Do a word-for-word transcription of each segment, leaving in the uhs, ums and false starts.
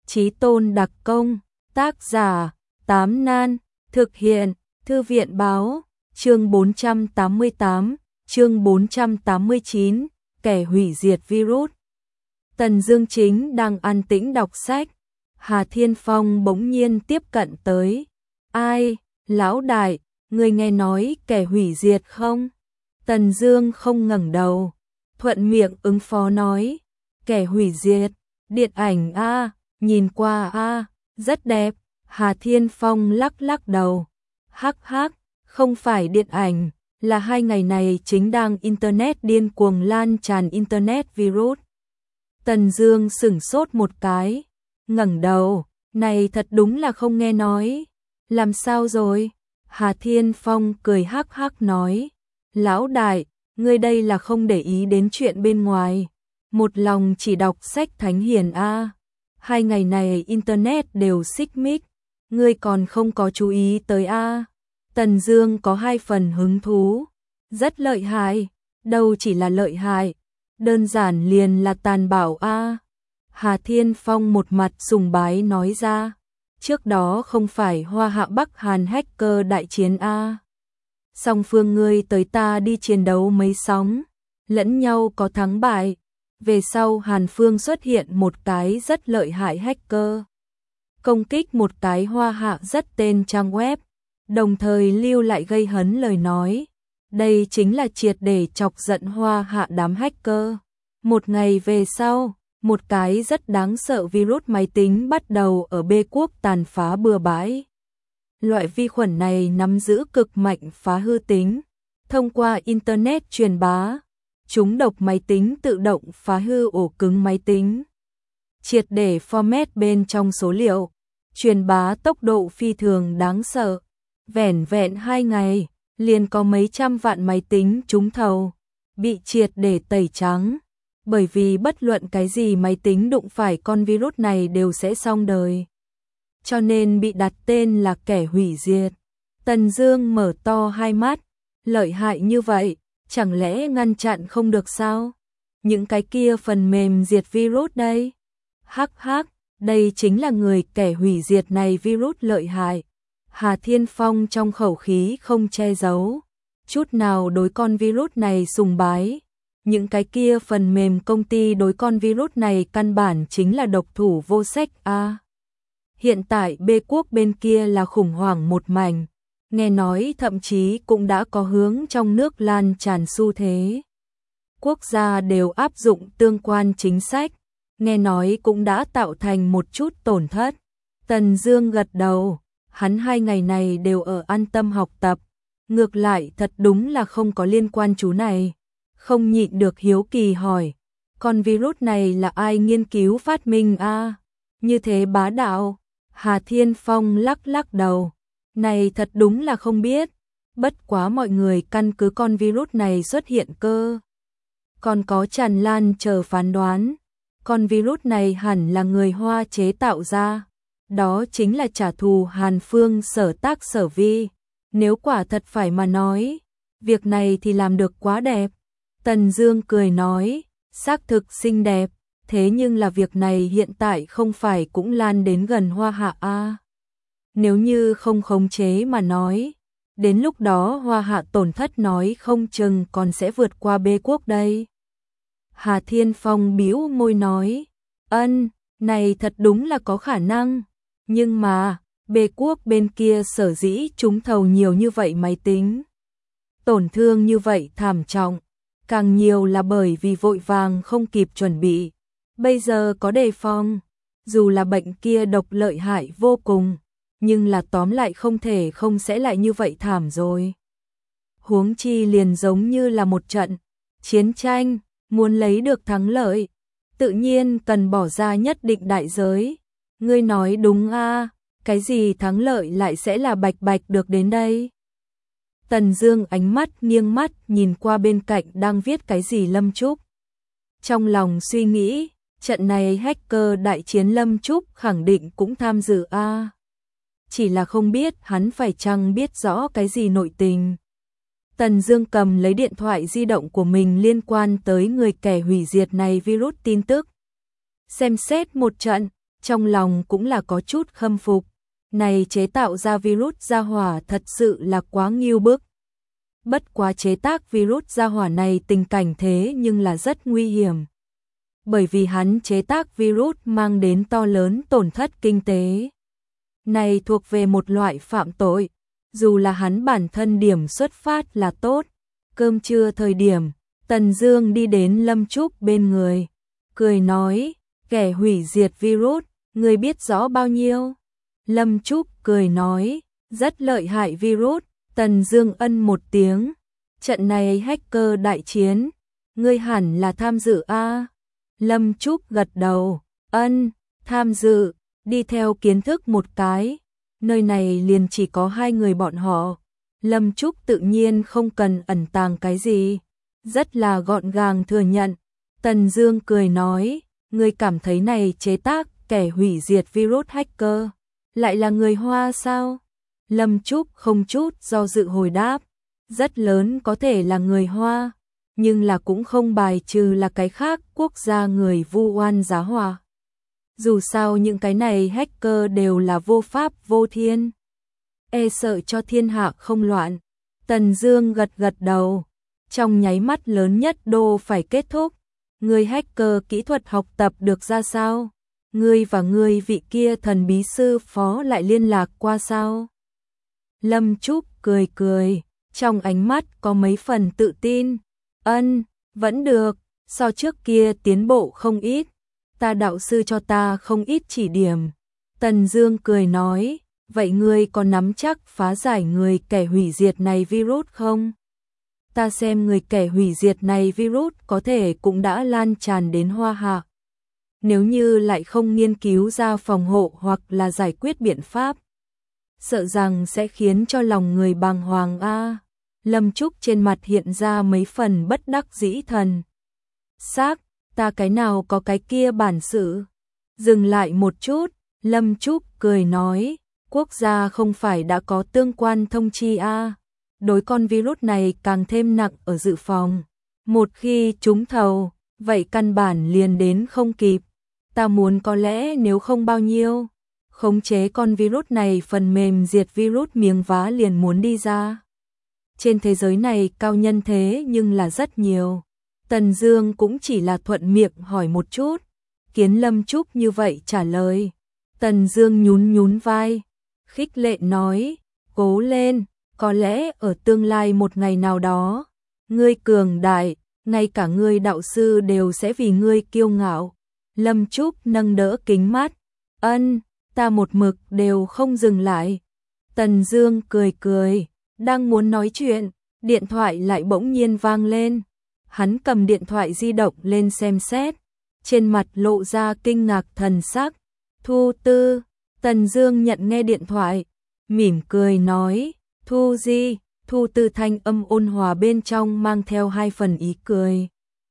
Chí Tôn đặc công, tác giả, Tám Nan, thực hiện, Thư viện báo, chương bốn trăm tám mươi tám, chương bốn trăm tám mươi chín, kẻ hủy diệt virus. Tần Dương chính đang an tĩnh đọc sách, Hà Thiên Phong bỗng nhiên tiếp cận tới. Ai, lão đại, người nghe nói kẻ hủy diệt không? Tần Dương không ngẩng đầu, thuận miệng ứng phó nói, kẻ hủy diệt, điện ảnh a, nhìn qua a, rất đẹp. Hà Thiên Phong lắc lắc đầu, hắc hắc, không phải điện ảnh, là hai ngày này chính đang internet điên cuồng lan tràn internet virus. Tần Dương sững sốt một cái, ngẩng đầu, này thật đúng là không nghe nói. Làm sao rồi? Hà Thiên Phong cười hắc hắc nói, lão đại, ngươi đây là không để ý đến chuyện bên ngoài, một lòng chỉ đọc sách thánh hiền a. Hai ngày này internet đều xích mích, ngươi còn không có chú ý tới a. Tần Dương có hai phần hứng thú, rất lợi hại, đâu chỉ là lợi hại, đơn giản liền là tàn bạo a. Hà Thiên Phong một mặt sùng bái nói ra, trước đó không phải Hoa Hạ Bắc Hàn hacker đại chiến a. Song phương ngươi tới ta đi chiến đấu mấy sóng, lẫn nhau có thắng bại. Về sau Hàn Phương xuất hiện một cái rất lợi hại hacker, công kích một cái Hoa Hạ rất tên trang web, đồng thời lưu lại gây hấn lời nói. Đây chính là triệt để chọc giận Hoa Hạ đám hacker. Một ngày về sau, một cái rất đáng sợ virus máy tính bắt đầu ở B quốc tàn phá bừa bãi. Loại vi khuẩn này nắm giữ cực mạnh phá hư tính, thông qua internet truyền bá. Chúng độc máy tính tự động phá hư ổ cứng máy tính, triệt để format bên trong số liệu, truyền bá tốc độ phi thường đáng sợ. Vẻn vẹn hai ngày, liền có mấy trăm vạn máy tính trúng thầu, bị triệt để tẩy trắng. Bởi vì bất luận cái gì máy tính đụng phải con virus này đều sẽ xong đời, cho nên bị đặt tên là kẻ hủy diệt. Tần Dương mở to hai mắt, lợi hại như vậy, chẳng lẽ ngăn chặn không được sao? Những cái kia phần mềm diệt virus đây. Hắc hắc, đây chính là người kẻ hủy diệt này virus lợi hại. Hà Thiên Phong trong khẩu khí không che giấu chút nào đối con virus này sùng bái. Những cái kia phần mềm công ty đối con virus này căn bản chính là độc thủ vô sách a. À, hiện tại B quốc bên kia là khủng hoảng một mảnh. Nghe nói thậm chí cũng đã có hướng trong nước lan tràn xu thế. Quốc gia đều áp dụng tương quan chính sách, nghe nói cũng đã tạo thành một chút tổn thất. Tần Dương gật đầu, hắn hai ngày này đều ở an tâm học tập, ngược lại thật đúng là không có liên quan chú này. Không nhịn được hiếu kỳ hỏi, con virus này là ai nghiên cứu phát minh a? À? Như thế bá đạo. Hà Thiên Phong lắc lắc đầu, này thật đúng là không biết, bất quá mọi người căn cứ con virus này xuất hiện cơ. Còn có tràn lan chờ phán đoán, con virus này hẳn là người Hoa chế tạo ra, đó chính là trả thù Hàn Phương sở tác sở vi. Nếu quả thật phải mà nói, việc này thì làm được quá đẹp. Tần Dương cười nói, xác thực xinh đẹp, thế nhưng là việc này hiện tại không phải cũng lan đến gần Hoa Hạ a. À? Nếu như không khống chế mà nói, đến lúc đó Hoa Hạ tổn thất nói không chừng còn sẽ vượt qua B quốc đây. Hà Thiên Phong bĩu môi nói, ân, này thật đúng là có khả năng, nhưng mà B quốc bên kia sở dĩ trúng thầu nhiều như vậy máy tính, tổn thương như vậy thảm trọng, càng nhiều là bởi vì vội vàng không kịp chuẩn bị. Bây giờ có đề phòng, dù là bệnh kia độc lợi hại vô cùng, nhưng là tóm lại không thể không sẽ lại như vậy thảm rồi. Huống chi liền giống như là một trận chiến tranh, muốn lấy được thắng lợi, tự nhiên cần bỏ ra nhất định đại giới. Ngươi nói đúng a, à, cái gì thắng lợi lại sẽ là bạch bạch được đến đây? Tần Dương ánh mắt nghiêng mắt nhìn qua bên cạnh đang viết cái gì Lâm Trúc. Trong lòng suy nghĩ, trận này hacker đại chiến Lâm Trúc khẳng định cũng tham dự a. À. Chỉ là không biết hắn phải chăng biết rõ cái gì nội tình. Tần Dương cầm lấy điện thoại di động của mình liên quan tới người kẻ hủy diệt này virus tin tức. Xem xét một trận, trong lòng cũng là có chút khâm phục. Này chế tạo ra virus gia hỏa thật sự là quá nghiêu bức. Bất quá chế tác virus gia hỏa này tình cảnh thế nhưng là rất nguy hiểm. Bởi vì hắn chế tác virus mang đến to lớn tổn thất kinh tế. Này thuộc về một loại phạm tội, dù là hắn bản thân điểm xuất phát là tốt. Cơm trưa thời điểm, Tần Dương đi đến Lâm Trúc bên người, cười nói, kẻ hủy diệt virus, ngươi biết rõ bao nhiêu? Lâm Trúc cười nói, rất lợi hại virus. Tần Dương ân một tiếng, trận này hacker đại chiến, ngươi hẳn là tham dự a? Lâm Trúc gật đầu, ân, tham dự, đi theo kiến thức một cái, nơi này liền chỉ có hai người bọn họ. Lâm Trúc tự nhiên không cần ẩn tàng cái gì, rất là gọn gàng thừa nhận. Tần Dương cười nói, ngươi cảm thấy này chế tác kẻ hủy diệt virus hacker, lại là người Hoa sao? Lâm Trúc không chút do dự hồi đáp, rất lớn có thể là người Hoa, nhưng là cũng không bài trừ là cái khác quốc gia người vu oan giá họa. Dù sao những cái này hacker đều là vô pháp vô thiên, e sợ cho thiên hạ không loạn. Tần Dương gật gật đầu, trong nháy mắt lớn nhất đô phải kết thúc. Người hacker kỹ thuật học tập được ra sao? Ngươi và ngươi vị kia thần bí sư phó lại liên lạc qua sao? Lâm Trúc cười cười, trong ánh mắt có mấy phần tự tin. Ân, vẫn được, so trước kia tiến bộ không ít. Ta đạo sư cho ta không ít chỉ điểm. Tần Dương cười nói, vậy ngươi có nắm chắc phá giải người kẻ hủy diệt này virus không? Ta xem người kẻ hủy diệt này virus có thể cũng đã lan tràn đến Hoa Hạ. Nếu như lại không nghiên cứu ra phòng hộ hoặc là giải quyết biện pháp, sợ rằng sẽ khiến cho lòng người bàng hoàng a. Lâm Trúc trên mặt hiện ra mấy phần bất đắc dĩ thần sắc, ta cái nào có cái kia bản sự. Dừng lại một chút, Lâm Trúc cười nói, quốc gia không phải đã có tương quan thông chi a, đối con virus này càng thêm nặng ở dự phòng. Một khi trúng thầu, vậy căn bản liền đến không kịp. Ta muốn có lẽ nếu không bao nhiêu, khống chế con virus này phần mềm diệt virus miếng vá liền muốn đi ra. Trên thế giới này cao nhân thế nhưng là rất nhiều. Tần Dương cũng chỉ là thuận miệng hỏi một chút, kiến Lâm Trúc như vậy trả lời. Tần Dương nhún nhún vai, khích lệ nói, cố lên, có lẽ ở tương lai một ngày nào đó, ngươi cường đại, ngay cả ngươi đạo sư đều sẽ vì ngươi kiêu ngạo. Lâm Trúc nâng đỡ kính mắt, ân, ta một mực đều không dừng lại. Tần Dương cười cười, đang muốn nói chuyện, điện thoại lại bỗng nhiên vang lên. Hắn cầm điện thoại di động lên xem xét, trên mặt lộ ra kinh ngạc thần sắc. Thu Tư. Tần Dương nhận nghe điện thoại, mỉm cười nói, Thu gì? Thu Tư thanh âm ôn hòa bên trong mang theo hai phần ý cười.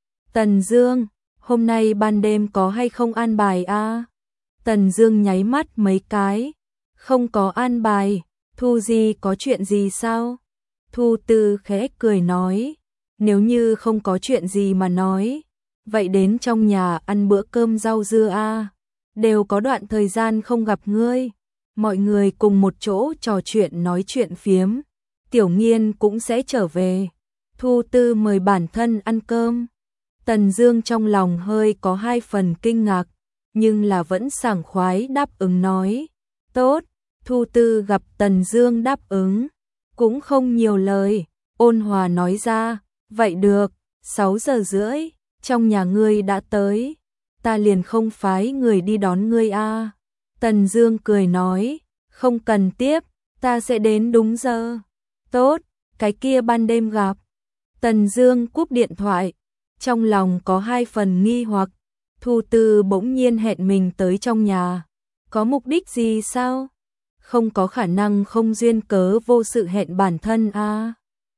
Tần Dương, hôm nay ban đêm có hay không an bài a? Tần Dương nháy mắt mấy cái, không có an bài. Thu gì có chuyện gì sao? Thu Tư khẽ cười nói, nếu như không có chuyện gì mà nói, vậy đến trong nhà ăn bữa cơm rau dưa a, đều có đoạn thời gian không gặp ngươi, mọi người cùng một chỗ trò chuyện nói chuyện phiếm, Tiểu Nghiên cũng sẽ trở về. Thu Tư mời bản thân ăn cơm. Tần Dương trong lòng hơi có hai phần kinh ngạc, nhưng là vẫn sảng khoái đáp ứng nói, tốt. Thu Tư gặp Tần Dương đáp ứng, cũng không nhiều lời, ôn hòa nói ra, vậy được, sáu giờ rưỡi, trong nhà ngươi đã tới, ta liền không phái người đi đón ngươi a. Tần Dương cười nói, không cần tiếp, ta sẽ đến đúng giờ. Tốt, cái kia ban đêm gặp. Tần Dương cúp điện thoại, trong lòng có hai phần nghi hoặc, Thu Tư bỗng nhiên hẹn mình tới trong nhà, có mục đích gì sao? Không có khả năng không duyên cớ vô sự hẹn bản thân a. À.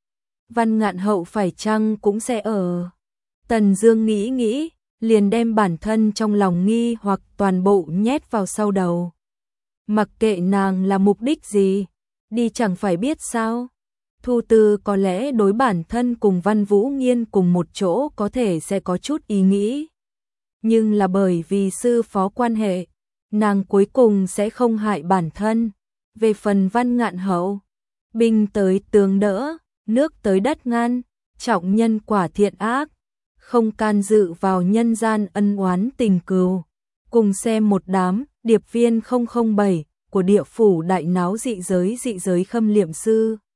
Văn Ngạn Hậu phải chăng cũng sẽ ở. Tần Dương nghĩ nghĩ, liền đem bản thân trong lòng nghi hoặc toàn bộ nhét vào sau đầu. Mặc kệ nàng là mục đích gì, đi chẳng phải biết sao. Thu Tư có lẽ đối bản thân cùng Văn Vũ Nghiên cùng một chỗ có thể sẽ có chút ý nghĩ. Nhưng là bởi vì sư phó quan hệ, nàng cuối cùng sẽ không hại bản thân. Về phần Văn Ngạn Hậu, binh tới tướng đỡ, nước tới đất ngăn, trọng nhân quả thiện ác, không can dự vào nhân gian ân oán tình cừu. Cùng xem một đám điệp viên không không bảy của địa phủ đại náo dị giới dị giới Khâm Liệm Sư.